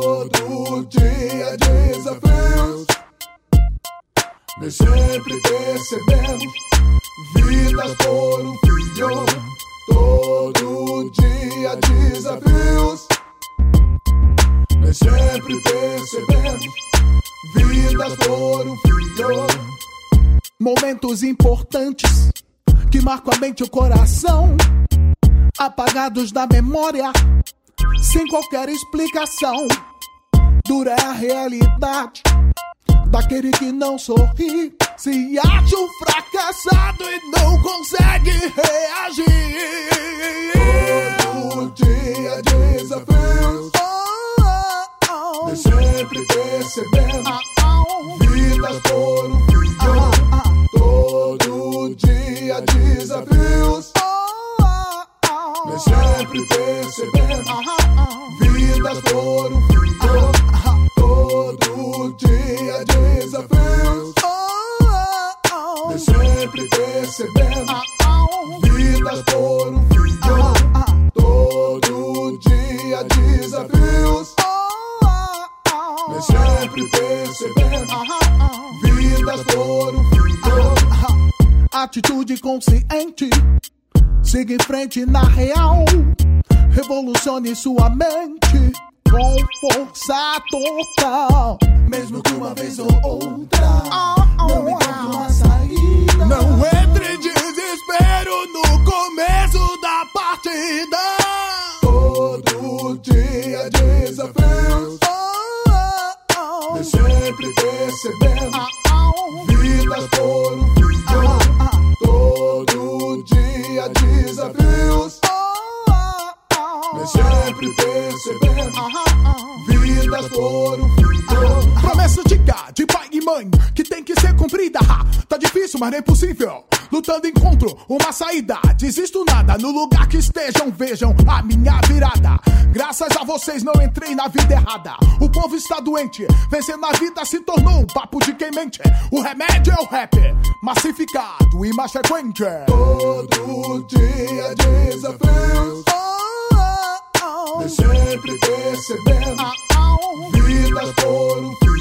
Todo dia desafios, mas sempre percebemos vidas por um fio. Todo dia desafios, mas sempre percebemos vidas por um fio. Momentos importantes que marcam a mente e o coração, apagados da memória, sem qualquer explicação. Dura é a realidade daquele que não sorri, se acha um fracassado e não consegue reagir. Todo dia desafios, mas sempre percebemos vidas por um fio. Todo dia desafios, mas sempre percebemos vidas por um fio. Todo dia desafios, mas sempre percebemos vidas por um fio. Todo dia desafios, mas sempre percebemos vidas por um fio. Atitude consciente, siga em frente na real, revolucione sua mente com força total. Mesmo que uma vez ou outra não encontre uma saída, não entre em desespero no começo da partida. Todo dia desafios, mas sempre percebemos vidas por um fio. Todo dia desafios, mas sempre percebemos vidas por um fio. Promessa de pai e mãe que tem que ser cumprida. Tá difícil, mas não é impossível. Lutando encontro uma saída. Desisto nada, no lugar que estejam, vejam a minha virada. Graças a vocês não entrei na vida errada. O povo está doente, vencendo a vida se tornou um papo de quem mente. O remédio é o rap, massificado e mais frequente. Todo dia desafios, mas sempre percebemos vidas por um fio.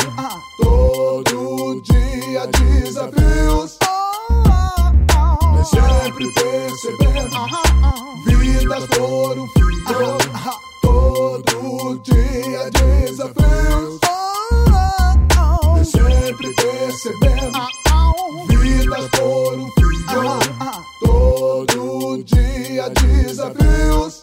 Todo dia desafios, mas sempre percebemos vidas por um fio. Todo dia desafios, mas sempre percebemos vidas por um fio. Todo dia desafios,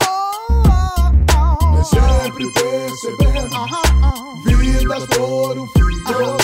mas sempre percebemos vidas por um fio.